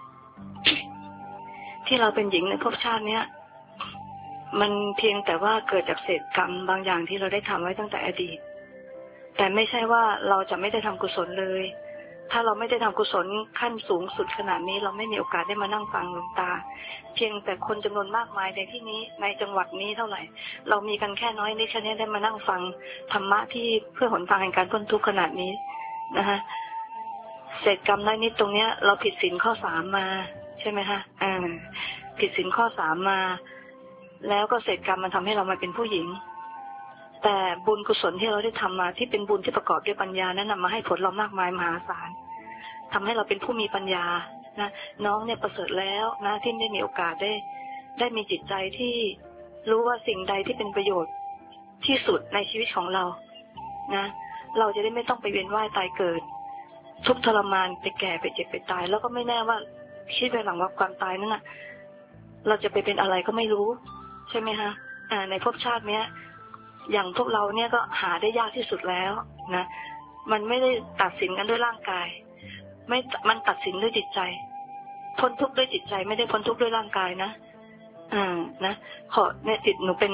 ที่เราเป็นหญิงในภพชาติเนี้ยมันเพียงแต่ว่าเกิดจากเศษกรรมบางอย่างที่เราได้ทำไว้ตั้งแต่อดีตแต่ไม่ใช่ว่าเราจะไม่ได้ทำกุศลเลยถ้าเราไม่ได้ทำกุศลขั้นสูงสุดขนาดนี้เราไม่มีโอกาสได้มานั่งฟังหลวงตาเพียงแต่คนจำนวนมากมายในที่นี้ในจังหวัดนี้เท่าไหร่เรามีกันแค่น้อยนิดแค่นี้ได้มานั่งฟังธรรมะที่เพื่อหนทางแห่งการพ้นทุกข์ขนาดนี้นะคะเศษกรรมน้อยนิดตรงเนี้ยเราผิดศีลข้อ 3มาใช่ไหมคะผิดศีลข้อ 3มาแล้วก็เศษกรรมมันทำให้เรามาเป็นผู้หญิงแต่บุญกุศลที่เราได้ทำมาที่เป็นบุญที่ประกอบด้วยปัญญานั้นนำมาให้ผลเรามากมายมหาศาลทำให้เราเป็นผู้มีปัญญานะน้องเนี่ยประเสริฐแล้วนะที่ได้มีโอกาสได้มีจิตใจที่รู้ว่าสิ่งใดที่เป็นประโยชน์ที่สุดในชีวิตของเรานะเราจะได้ไม่ต้องไปเวียนว่ายตายเกิดทุกข์ทรมานไปแก่ไปเจ็บไปตายแล้วก็ไม่แน่ว่าคิดไปหลังว่าความตายนั้นน่ะเราจะไปเป็นอะไรก็ไม่รู้ใช่ไหมคะในภพชาติเนี้ยอย่างพวกเราเนี่ยก็หาได้ยากที่สุดแล้วนะมันไม่ได้ตัดสินกันด้วยร่างกายมันตัดสินด้วยจิตใจพ้นทุกข์ด้วยจิตใจไม่ได้พ้นทุกข์ด้วยร่างกายนะนะขอเนี่ยจิตหนูเป็น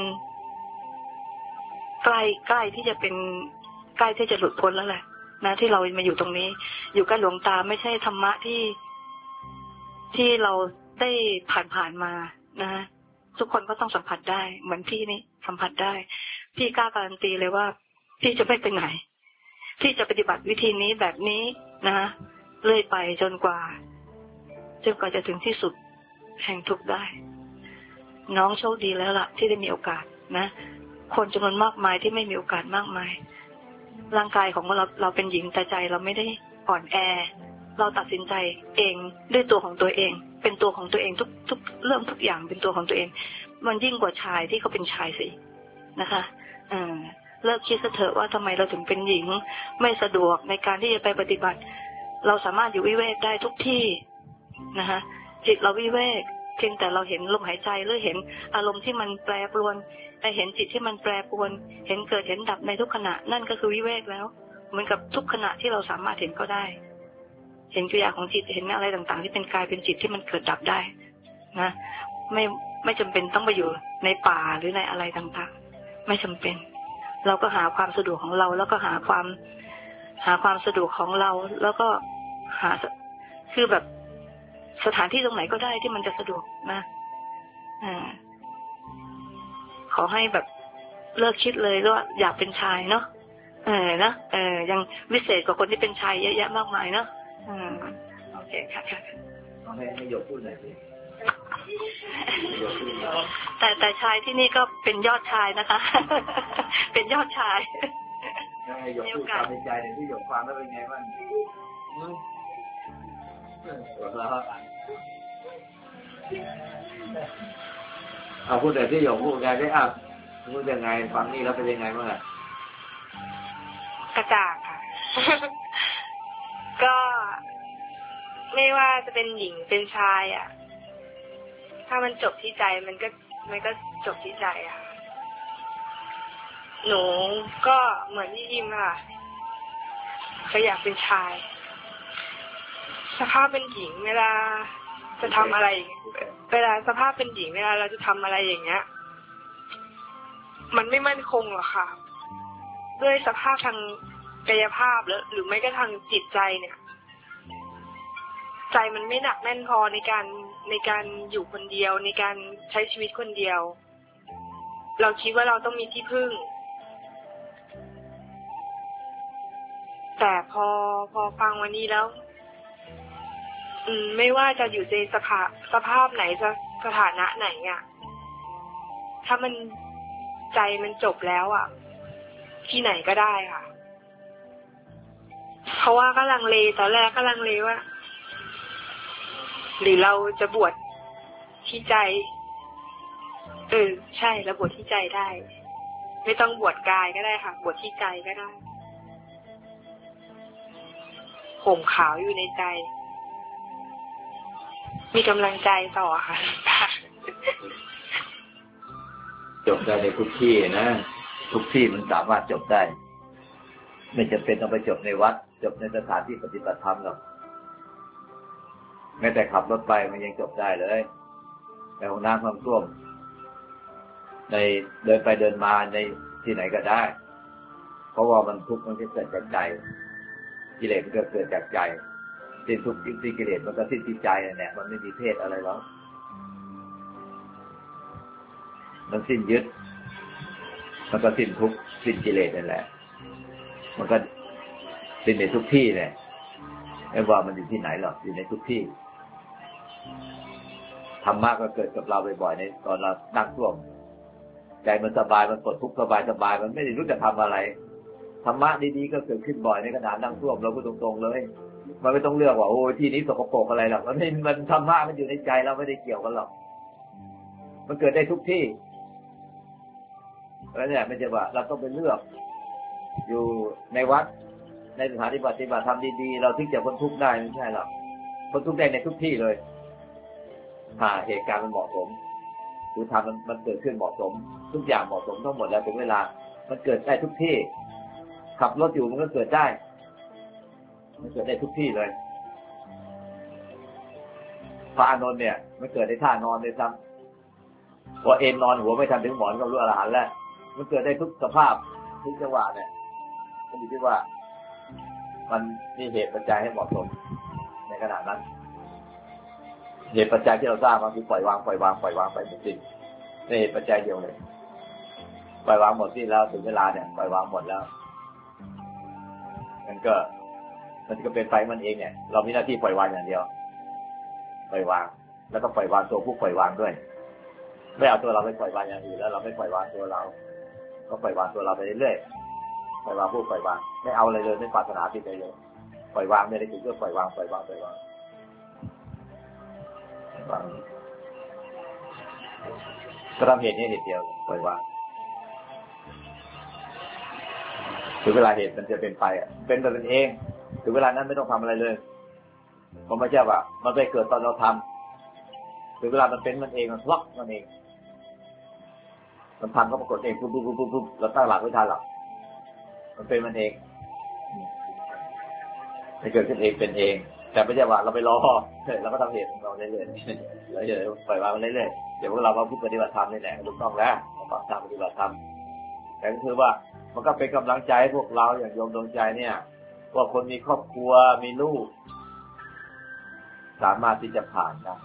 ใกล้ที่จะเป็นใกล้ที่จะหลุดพ้นแล้วแหละนะที่เรามาอยู่ตรงนี้อยู่กับหลวงตาไม่ใช่ธรรมะที่เราได้ผ่านมานะทุกคนก็ต้องสัมผัสได้เหมือนพี่นี่สัมผัสได้พี่กล้าการันตีเลยว่าพี่จะไม่ไปไหนพี่จะปฏิบัติวิธีนี้แบบนี้นะเรื่อยไปจนกว่าจะถึงที่สุดแห่งทุกข์ได้น้องโชคดีแล้วล่ะที่ได้มีโอกาสนะคนจำนวนมากมายที่ไม่มีโอกาสมากมายร่างกายของเราเป็นหญิงแต่ใจเราไม่ได้อ่อนแอเราตัดสินใจเองด้วยตัวของตัวเองเป็นตัวของตัวเองทุกเรื่องทุกอย่างเป็นตัวของตัวเองมันยิ่งกว่าชายที่เขาเป็นชายสินะคะเลิกคิดเถอะว่าทำไมเราถึงเป็นหญิงไม่สะดวกในการที่จะไปปฏิบัติเราสามารถอยู่วิเวกได้ทุกที่นะคะจิตเราวิเวกเพียงแต่เราเห็นลมหายใจหรือเห็นอารมณ์ที่มันแปรปรวนเห็นจิตที่มันแปรปรวนเห็นเกิดเห็นดับในทุกขณะนั่นก็คือวิเวกแล้วเหมือนกับทุกขณะที่เราสามารถเห็นก็ได้เห็นกิริยาของจิตเห็นอะไรต่างๆที่เป็นกายเป็นจิตที่มันเกิดดับได้นะไม่จำเป็นต้องไปอยู่ในป่าหรือในอะไรต่างๆไม่จำเป็นเราก็หาความสะดวกของเราแล้วก็หาความสะดวกของเราแล้วก็คือแบบสถานที่ตรงไหนก็ได้ที่มันจะสะดวกนะขอให้แบบเลิกคิดเลยว่าอยากเป็นชายเนาะนะยังวิเศษกว่าคนที่เป็นชายเยอะแยะมากมายเนาะโอเคค่ะต้องให้โยมพูดหน่อยสิแต่ชายที่นี่ก็เป็นยอดชายนะคะ เป็นยอดชายให้โยมพูดความในใจในที่โยมฟังแล้วเป็นไงบ้างเอาพูดแต่ที่โยมพูดไงได้พูดยังไงฟังนี่แล้วเป็นยังไงบ้างกระจ่างค่ะ ก็ไม่ว่าจะเป็นหญิงเป็นชายอ่ะถ้ามันจบที่ใจมันก็จบที่ใจอ่ะหนูก็เหมือนที่ยิมค่ะก็อยากเป็นชายสภาพเป็นหญิงเวลาจะทำอะไรเวลาสภาพเป็นหญิงเวลาเราจะทำอะไรอย่างเงี้ยมันไม่มั่นคงหรอกค่ะด้วยสภาพทางกายภาพหรือไม่ก็ทางจิตใจเนี่ยใจมันไม่หนักแน่นพอในการอยู่คนเดียวในการใช้ชีวิตคนเดียวเราคิดว่าเราต้องมีที่พึ่งแต่พอฟังวันนี้แล้วไม่ว่าจะอยู่ในสภาพไหนสถานะไหนอ่ะถ้ามันใจมันจบแล้วอ่ะที่ไหนก็ได้ค่ะเพราะว่าก็ลังเลตอนแรกก็ลังเลว่าหรือเราจะบวชที่ใจใช่เราบวชที่ใจได้ไม่ต้องบวชกายก็ได้ค่ะบวชที่ใจก็ได้ห่มขาวอยู่ในใจมีกำลังใจต่อค่ะจบได้ในทุกที่นะทุกที่มันสามารถจบได้ไม่จำเป็นต้องไปจบในวัดจบในสถานที่ปฏิบัติธรรมหรอกแม้แต่ขับรถไปมันยังจบได้เลยในห้องน้ำห้องส้วมในเดินไปเดินมาในที่ไหนก็ได้เพราะว่ามันทุกข์มันเกิดจากใจกิเลสมันก็เกิดจากใจสิ้นทุกข์สิ้นกิเลสมันก็สิ้นที่ใจเนี่ยมันไม่มีเพศอะไรแล้วมันสิ้นยึดมันก็สิ้นทุกข์สิ้นกิเลสนั่นแหละมันก็สิ้นในทุกที่เนี่ยไม่ว่ามันอยู่ที่ไหนหรอกอยู่ในทุกที่ธรรมะก็เกิดกับเราบ่อยๆในตอนเรานั่งท่วมใจมันสบายมันปลดทุกข์สบายมันไม่ได้รู้จะทำอะไรธรรมะดีๆก็เกิดขึ้นบ่อยในขณะนั่งท่วมเราพูดตรงๆเลยมันไม่ต้องเลือกว่าโอ้ที่นี้สกปรกอะไรหรอกมันธรรมะมันอยู่ในใจเราไม่ได้เกี่ยวกันหรอกมันเกิดได้ทุกที่แล้วเนี่ยไม่ใช่ว่าเราต้องไปเลือกอยู่ในวัดในสถานที่ปฏิบัติธรรมดีๆเราถึงจะพ้นทุกข์ได้ไม่ใช่หรอกพ้นทุกข์ได้ในทุกที่เลยเหตุการณ์มันเหมาะสมคือทำมันเกิดขึ้นเหมาะสมทุกอย่างเหมาะสมทั้งหมดแล้วถึงเวลามันเกิดได้ทุกที่ขับรถอยู่มันก็เกิดได้มันเกิดได้ทุกที่เลยพระอานนท์เนี่ยมันเกิดในท่านอนในซ้ำพอเอ็นนอนหัวไม่ทันถึงหมอนก็รู้อรหันต์แล้วมันเกิดได้ทุกสภาพทุกจังหวะเนี่ยมันอยู่ที่ว่ามันมีเหตุปัจจัยให้เหมาะสมในขณะนั้นเหตุปัจจัยที่เราทราบมันคือปล่อยวางไปหมดสิ้นในเหตุปัจจัยเดียวเลยปล่อยวางหมดสิ้นแล้วถึงเวลาเนี่ยปล่อยวางหมดแล้วมันก็เป็นไปมันเองเนี่ยเรามีหน้าที่ปล่อยวางอย่างเดียวปล่อยวางแล้วก็ปล่อยวางตัวผู้ปล่อยวางด้วยไม่เอาตัวเราไปปล่อยวางอย่างอื่นแล้วเราไม่ปล่อยวางตัวเราก็ปล่อยวางตัวเราไปเรื่อยๆปล่อยวางผู้ปล่อยวางไม่เอาอะไรเลยไม่ปรารถนาที่ใดเลยปล่อยวางไม่ได้คือเพื่อปล่อยวางก็ทำเหตุนี้เหตุเดียวปล่อยวางถึงเวลาเหตุมันจะเป็นไปเป็นตัวเองถึงเวลานั้นไม่ต้องทำอะไรเลยเพราะไม่ใช่ว่ามันไปเกิดตอนเราทำถึงเวลามันเป็นมันเองมันล็อกมันเองมันทำก็ปรากฏเองปุ๊บเราตั้งหลักไว้ทันหรอกมันเป็นมันเองมันเกิดขึ้นเองเป็นเองแต่ไม่ใช่ว่าเราไปรอเราก็ทำเหตุของเราเรื่อยๆแล้วเดี๋ยวปล่อยวางมันเรื่อยๆเดี๋ยวพวกเราพูดปฏิบัติธรรมนี่แหละถูกต้องแล้วฟังธรรมปฏิบัติธรรมแต่ก็คือว่ามันก็เป็นกำลังใจให้พวกเราอย่างโยมดวงใจเนี่ยว่าคนมีครอบครัวมีลูกสามารถที่จะผ่านได้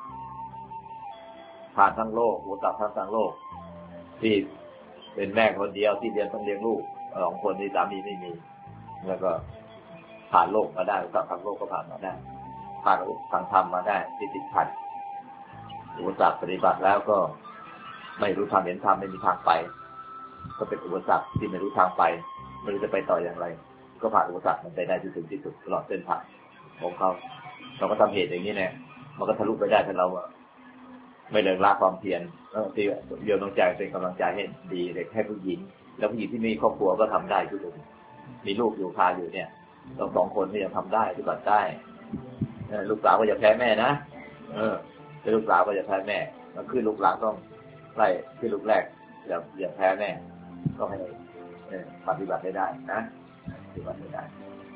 ผ่านทั้งโลกอุปสรรคทั้งโลกที่เป็นแม่คนเดียวที่เรียนต้องเลี้ยงลูก2 คนที่สามีไม่มีแล้วก็ผ่านโลกมาได้อุปสรรคทางโลกก็ผ่านมาได้ผ่านทางธรรมมาได้ติดขัดอุปสรรคปฏิบัติแล้วก็ไม่รู้ทางเห็นธรรมไม่มีทางไปก็เป็นอุปสรรคที่ไม่รู้ทางไปไม่รู้จะไปต่ออย่างไรก็ผ่านอุปสรรคมันไปได้ที่สุดตลอดเส้นทางของเขาเราก็ทำเหตุอย่างนี้เนี่ยมันก็ทะลุไปได้ถ้าเราไม่เลิกละความเพียรที่โยมดวงใจเป็นกำลังใจให้ดีเด็กให้ผู้หญิงแล้วผู้หญิงที่มีครอบครัวก็ทำได้ทุกคนมีลูกอยู่พาอยู่เนี่ย2 คนนี่ยังทำได้ปฏิบัติได้ลูกสาวก็อย่าแพ้แม่นะเป็นลูกสาวก็อย่าแพ้แม่มันคือลูกหลานต้องไล่คือลูกแรกอย่าแพ้แม่ต้องให้ปฏิบัติได้นะปฏิบัติได้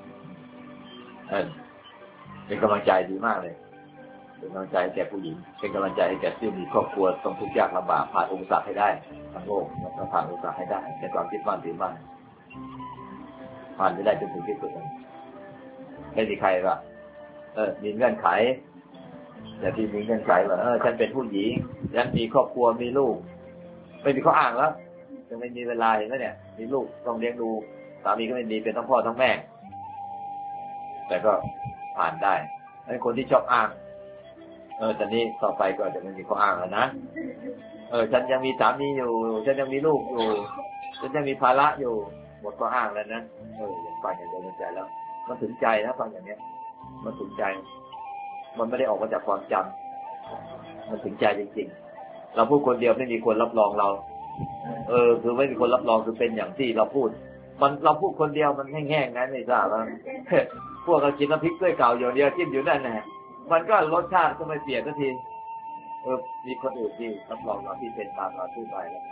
เป็นกำลังใจดีมากเลยเป็นกำลังใจแก่ผู้หญิงเป็นกำลังใจให้แก่ที่มีครอบครัวต้องทุกข์ยากลำบากผ่านอุปสรรคให้ได้ทั้งโลกต้องผ่านอุปสรรคให้ได้ในความคิดมั่นถือมั่นผ่านไปได้จนถึงที่สุดไม่มีใครว่ามีเงื่อนไขแต่ที่มีเงื่อนไขว่าฉันเป็นผู้หญิงฉันมีครอบครัวมีลูกไม่มีข้ออ้างแล้วยังไม่มีเวลาเห็นไหมเนี่ยมีลูกต้องเลี้ยงดูสามีก็ไม่มีเป็นทั้งพ่อทั้งแม่แต่ก็ผ่านได้ไอ้คนที่ชอบอ้างตอนนี้ต่อไปก็จะไม่มีข้ออ้างแล้วนะฉันยังมีสามีอยู่ฉันยังมีลูกอยู่ฉันยังมีภาระอยู่หมดข้ออ้างแล้วนะฟังอย่างเดียวใจแล้วมันถึงใจนะฟังอย่างเนี้ยมันถึงใจมันไม่ได้ออกมาจากความจำมันถึงใจจริงๆเราพูดคนเดียวไม่มีคนรับรองเราคือไม่มีคนรับรองคือเป็นอย่างที่เราพูดเราพูดคนเดียวมันแห้งๆนะไม่ทราบว่าพวกเรากินน้ำพริกด้วยเก่าอย่างเดียวจิ้มอยู่นั่นแหละมันก็รสชาติก็ไม่เปลี่ยนสักทีมีคนอื่นที่รับรองเราที่เป็นตามเราที่ไปแล้ว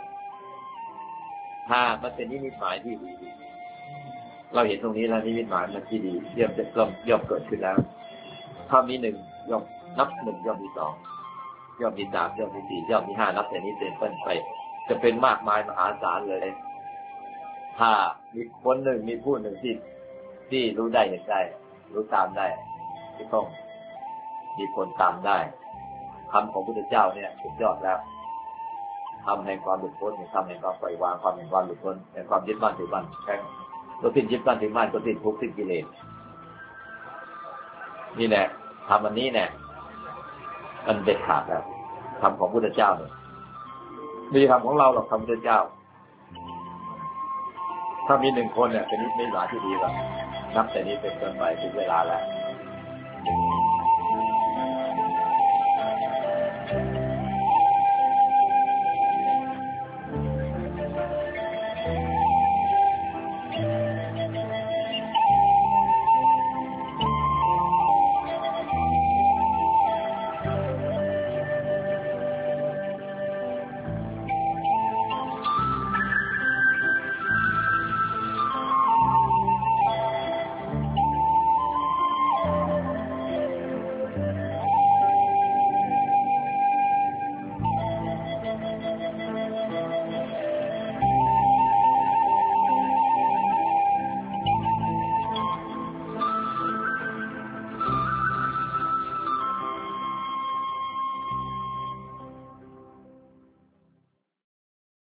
มันเป็นนิมิตหมายที่ดีเราเห็นตรงนี้แล้วนิมิตหมายมันที่ดีย่อมจะย่อมเกิดขึ้นแล้วถ้ามีหนึ่งย่อมนับหนึ่งย่อมมีสองย่อมมีสามย่อมมีสี่ย่อมมีห้านับแต่นี้เป็นต้นไปจะเป็นมากมายมหาศาลเลยถ้ามีคนหนึ่งมีผู้หนึ่งที่รู้ได้เห็นได้รู้ตามได้ที่ต้องมีคนตามได้คำของพระพุทธเจ้าเนี่ยสุดยอดแล้วทำในความหลุดพ้นทำในความปล่อยวางความในความหลุดพ้นในความยึดมั่นถือมั่นแค่ตัวสิ้นยึดมั่นถือมั่นตัวสิ้นทุกข์สิ้นกิเลสนี่แหละทำอันนี้เนี่ยมันเด็ดขาดแล้วคำของพระพุทธเจ้าเนี่ยไม่ใช่คำของเราหรอกคำพระพุทธเจ้าถ้ามีหนึ่งคนเนี่ยเป็นนิมิตหมายที่ดีแล้วนับแต่นี้เป็นต้นไปถึงเวลาแล้ว